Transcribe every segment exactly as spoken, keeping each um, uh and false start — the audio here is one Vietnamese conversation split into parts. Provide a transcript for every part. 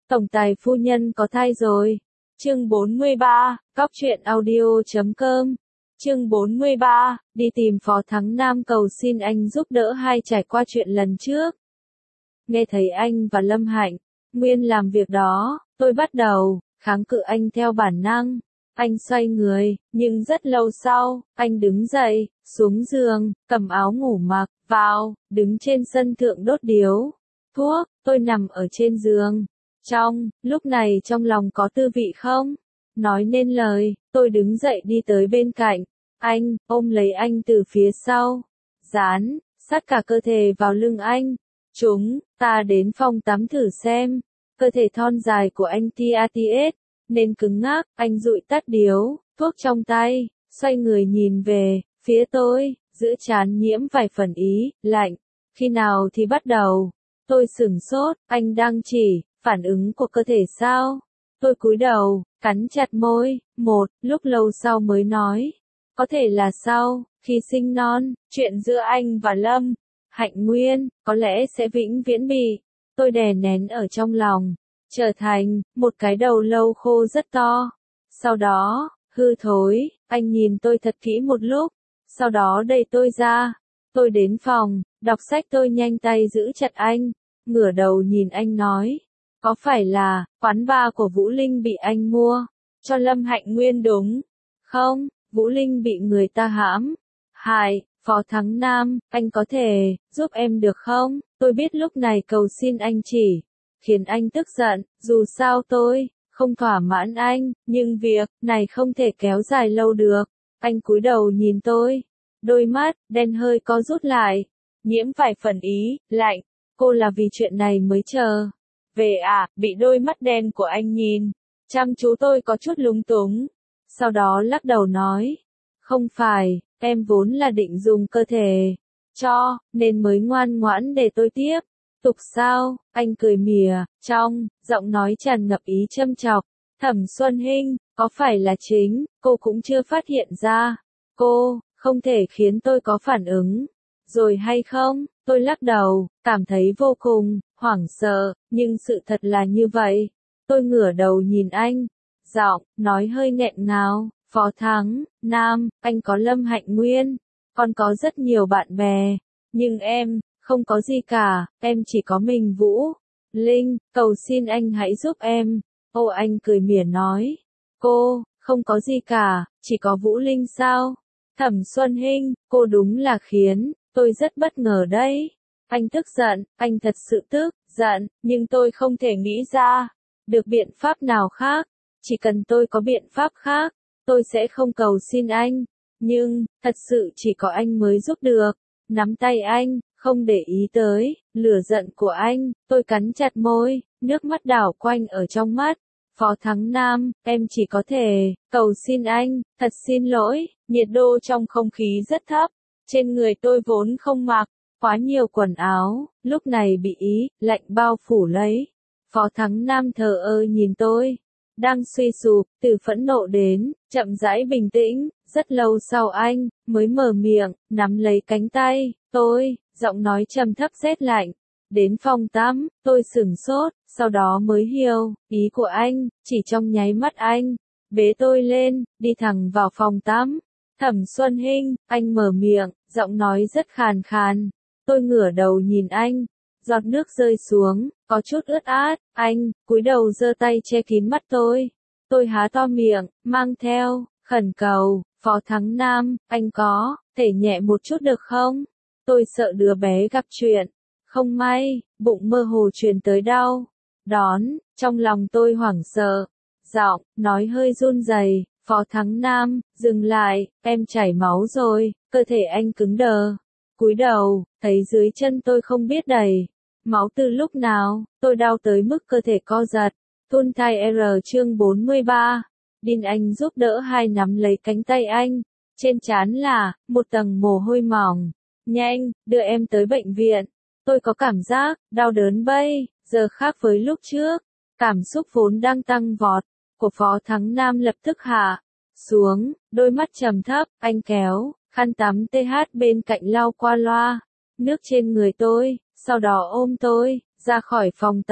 Tổng tài phu nhân có thai rồi. Chương bốn mươi ba, Cóc truyện audio chấm com. Chương bốn mươi ba, đi tìm Phó Thắng Nam cầu xin anh giúp đỡ hai trải qua chuyện lần trước. Nghe thấy anh và Lâm Hạnh Nguyên làm việc đó, tôi bắt đầu kháng cự anh theo bản năng. Anh xoay người, nhưng rất lâu sau, anh đứng dậy, xuống giường, cầm áo ngủ mặc, vào, đứng trên sân thượng đốt điếu thuốc. Tôi nằm ở trên giường. Trong lúc này trong lòng có tư vị không nói nên lời, tôi đứng dậy đi tới bên cạnh anh, ôm lấy anh từ phía sau, dán sát cả cơ thể vào lưng anh. Chúng ta đến phòng tắm thử xem. Cơ thể thon dài của anh tia tia nên cứng ngắc. Anh dụi tắt điếu thuốc trong tay, xoay người nhìn về phía tôi, giữa trán nhiễm vài phần ý lạnh. Khi nào thì bắt đầu? Tôi sửng sốt. Anh đang chỉ phản ứng của cơ thể sao? Tôi cúi đầu, cắn chặt môi, một lúc lâu sau mới nói. Có thể là sau khi sinh non. Chuyện giữa anh và Lâm Hạnh Nguyên có lẽ sẽ vĩnh viễn bị tôi đè nén ở trong lòng, trở thành một cái đầu lâu khô rất to. Sau đó, hư thối. Anh nhìn tôi thật kỹ một lúc, sau đó đẩy tôi ra. Tôi đến phòng đọc sách. Tôi nhanh tay giữ chặt anh, ngửa đầu nhìn anh nói. Có phải là quán bar của Vũ Linh bị anh mua cho Lâm Hạnh Nguyên đúng không? Vũ Linh bị người ta hãm hại. Phó Thắng Nam, anh có thể giúp em được không? Tôi biết lúc này cầu xin anh chỉ khiến anh tức giận, dù sao tôi không thỏa mãn anh, nhưng việc này không thể kéo dài lâu được. Anh cúi đầu nhìn tôi, đôi mắt đen hơi co rút lại, nhiễm vài phần ý lạnh. Cô là vì chuyện này mới chờ về à? Bị đôi mắt đen của anh nhìn chăm chú, tôi có chút lúng túng, sau đó lắc đầu nói, không phải, em vốn là định dùng cơ thể cho nên mới ngoan ngoãn để tôi tiếp tục sao? Anh cười mỉa, trong giọng nói tràn ngập ý châm chọc. Thẩm Xuân Hinh, có phải là chính cô cũng chưa phát hiện ra cô không thể khiến tôi có phản ứng rồi hay không? Tôi lắc đầu, cảm thấy vô cùng hoảng sợ, nhưng sự thật là như vậy. Tôi ngửa đầu nhìn anh, giọng nói hơi nghẹn ngào. Phó Thắng Nam, anh có Lâm Hạnh Nguyên, còn có rất nhiều bạn bè, nhưng em không có gì cả, em chỉ có mình Vũ Linh, cầu xin anh hãy giúp em. Ô, anh cười mỉa nói, cô không có gì cả, chỉ có Vũ Linh sao? Thẩm Xuân Hinh, cô đúng là khiến tôi rất bất ngờ đấy. Anh tức giận, anh thật sự tức giận, nhưng tôi không thể nghĩ ra được biện pháp nào khác. Chỉ cần tôi có biện pháp khác, tôi sẽ không cầu xin anh, nhưng thật sự chỉ có anh mới giúp được. Nắm tay anh, không để ý tới lửa giận của anh, tôi cắn chặt môi, nước mắt đảo quanh ở trong mắt. Phó Thắng Nam, em chỉ có thể cầu xin anh, thật xin lỗi. Nhiệt độ trong không khí rất thấp, trên người tôi vốn không mặc quá nhiều quần áo, lúc này bị ý lạnh bao phủ lấy. Phó Thắng Nam thờ ơ nhìn tôi, đang suy sụp, từ phẫn nộ đến chậm rãi bình tĩnh. Rất lâu sau anh mới mở miệng, nắm lấy cánh tay tôi, giọng nói trầm thấp rét lạnh. Đến phòng tắm, tôi sửng sốt, sau đó mới hiểu ý của anh. Chỉ trong nháy mắt anh bế tôi lên, đi thẳng vào phòng tắm. Thẩm Xuân Hinh, anh mở miệng, giọng nói rất khàn khàn. Tôi ngửa đầu nhìn anh, giọt nước rơi xuống, có chút ướt át. Anh cúi đầu giơ tay che kín mắt tôi. Tôi há to miệng, mang theo khẩn cầu. Phó Thắng Nam, anh có thể nhẹ một chút được không? Tôi sợ đứa bé gặp chuyện không may, bụng mơ hồ truyền tới đau đón. Trong lòng tôi hoảng sợ, giọng nói hơi run rẩy. Phó Thắng Nam, dừng lại, em chảy máu rồi. Cơ thể anh cứng đờ, cúi đầu, thấy dưới chân tôi không biết đầy máu từ lúc nào. Tôi đau tới mức cơ thể co giật. Thun thai R chương bốn mươi ba. Đin anh giúp đỡ hai nắm lấy cánh tay anh. Trên trán là một tầng mồ hôi mỏng. Nhanh, đưa em tới bệnh viện. Tôi có cảm giác đau đớn bây giờ khác với lúc trước. Cảm xúc vốn đang tăng vọt của Phó Thắng Nam lập tức hạ xuống, đôi mắt trầm thấp. Anh kéo khăn tắm tê hát bên cạnh lau qua loa nước trên người tôi, sau đó ôm tôi ra khỏi phòng tắm.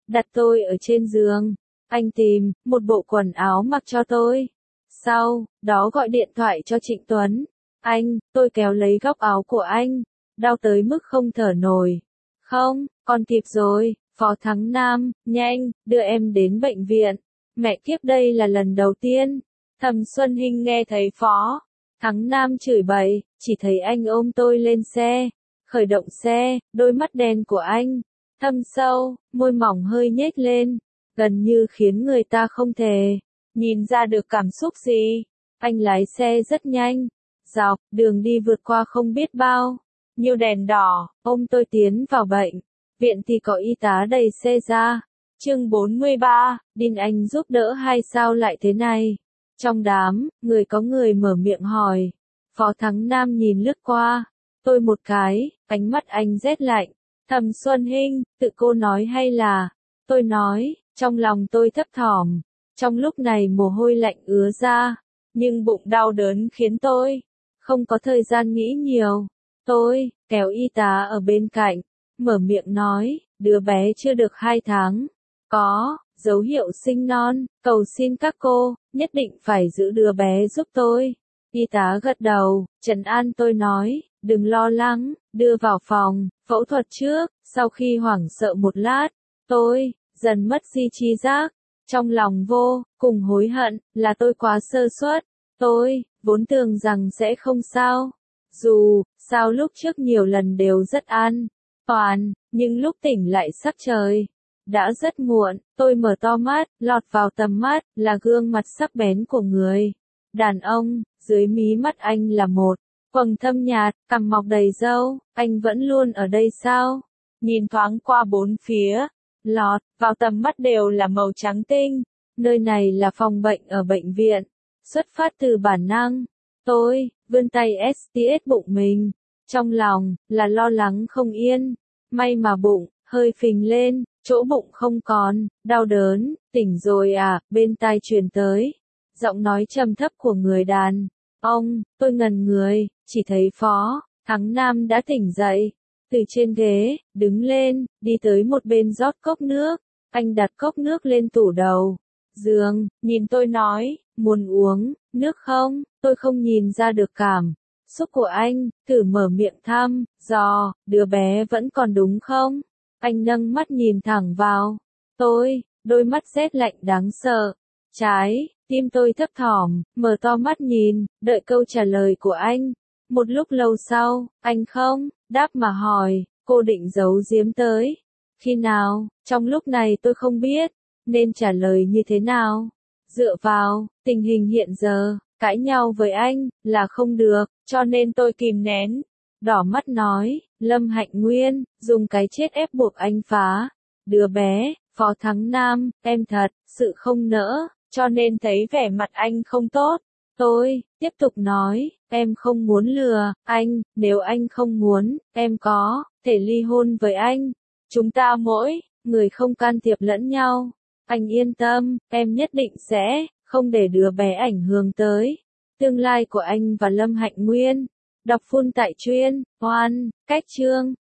đặt tôi ở trên giường. Anh tìm một bộ quần áo mặc cho tôi. Sau đó gọi điện thoại cho Trịnh Tuấn. Anh, tôi kéo lấy góc áo của anh. Đau tới mức không thở nổi. Không, còn kịp rồi, Phó Thắng Nam, nhanh, đưa em đến bệnh viện. Mẹ kiếp, đây là lần đầu tiên. Thẩm Xuân Hinh nghe thấy Phó Thắng Nam chửi bậy, chỉ thấy anh ôm tôi lên xe. Khởi động xe, đôi mắt đen của anh thâm sâu, môi mỏng hơi nhếch lên, gần như khiến người ta không thể nhìn ra được cảm xúc gì. Anh lái xe rất nhanh, dọc đường đi vượt qua không biết bao nhiêu đèn đỏ, ôm tôi tiến vào bệnh viện thì có y tá đẩy xe ra. Chương bốn mươi ba, Đinh Anh giúp đỡ hay sao lại thế này? Trong đám người có người mở miệng hỏi. Phó Thắng Nam nhìn lướt qua tôi một cái, ánh mắt anh rét lạnh. Thẩm Xuân Hinh, tự cô nói hay là? Tôi nói, trong lòng tôi thấp thỏm. Trong lúc này mồ hôi lạnh ứa ra, nhưng bụng đau đớn khiến tôi không có thời gian nghĩ nhiều. Tôi kéo y tá ở bên cạnh, mở miệng nói, đứa bé chưa được hai tháng, có dấu hiệu sinh non, cầu xin các cô nhất định phải giữ đứa bé giúp tôi. Y tá gật đầu, trấn an tôi nói, đừng lo lắng, đưa vào phòng phẫu thuật trước. Sau khi hoảng sợ một lát, tôi dần mất đi trí giác. Trong lòng vô cùng hối hận là tôi quá sơ suất. Tôi vốn tưởng rằng sẽ không sao. Dù sao lúc trước nhiều lần đều rất an toàn, nhưng lúc tỉnh lại sắc trời đã rất muộn. Tôi mở to mắt, lọt vào tầm mắt là gương mặt sắc bén của người đàn ông. Dưới mí mắt anh là một quầng thâm nhạt, cằm mọc đầy râu. Anh vẫn luôn ở đây sao? Nhìn thoáng qua bốn phía, lọt vào tầm mắt đều là màu trắng tinh. Nơi này là phòng bệnh ở bệnh viện. Xuất phát từ bản năng, tôi vươn tay ét tê ét bụng mình. Trong lòng là lo lắng không yên. May mà bụng hơi phình lên, chỗ bụng không còn đau đớn. Tỉnh rồi à? Bên tai truyền tới giọng nói trầm thấp của người đàn ông. Tôi ngẩn người, chỉ thấy Phó Thắng Nam đã tỉnh dậy, từ trên ghế đứng lên, đi tới một bên rót cốc nước. Anh đặt cốc nước lên tủ đầu giường, nhìn tôi nói, muốn uống nước không? Tôi không nhìn ra được cảm xúc của anh, thử mở miệng thăm dò, đứa bé vẫn còn đúng không? Anh nâng mắt nhìn thẳng vào tôi, đôi mắt rét lạnh đáng sợ. Trái tim tôi thấp thỏm, mở to mắt nhìn, đợi câu trả lời của anh. Một lúc lâu sau, anh không đáp mà hỏi, cô định giấu giếm tới khi nào? Trong lúc này tôi không biết nên trả lời như thế nào. Dựa vào tình hình hiện giờ, cãi nhau với anh là không được, cho nên tôi kìm nén, đỏ mắt nói, Lâm Hạnh Nguyên dùng cái chết ép buộc anh phá đứa bé. Phó Thắng Nam, em thật sự không nỡ, cho nên thấy vẻ mặt anh không tốt. Tôi tiếp tục nói, em không muốn lừa anh, nếu anh không muốn, em có thể ly hôn với anh. Chúng ta mỗi người không can thiệp lẫn nhau. Anh yên tâm, em nhất định sẽ không để đứa bé ảnh hưởng tới tương lai của anh và Lâm Hạnh Nguyên. Đọc full tại chuyên, oan, cách chương.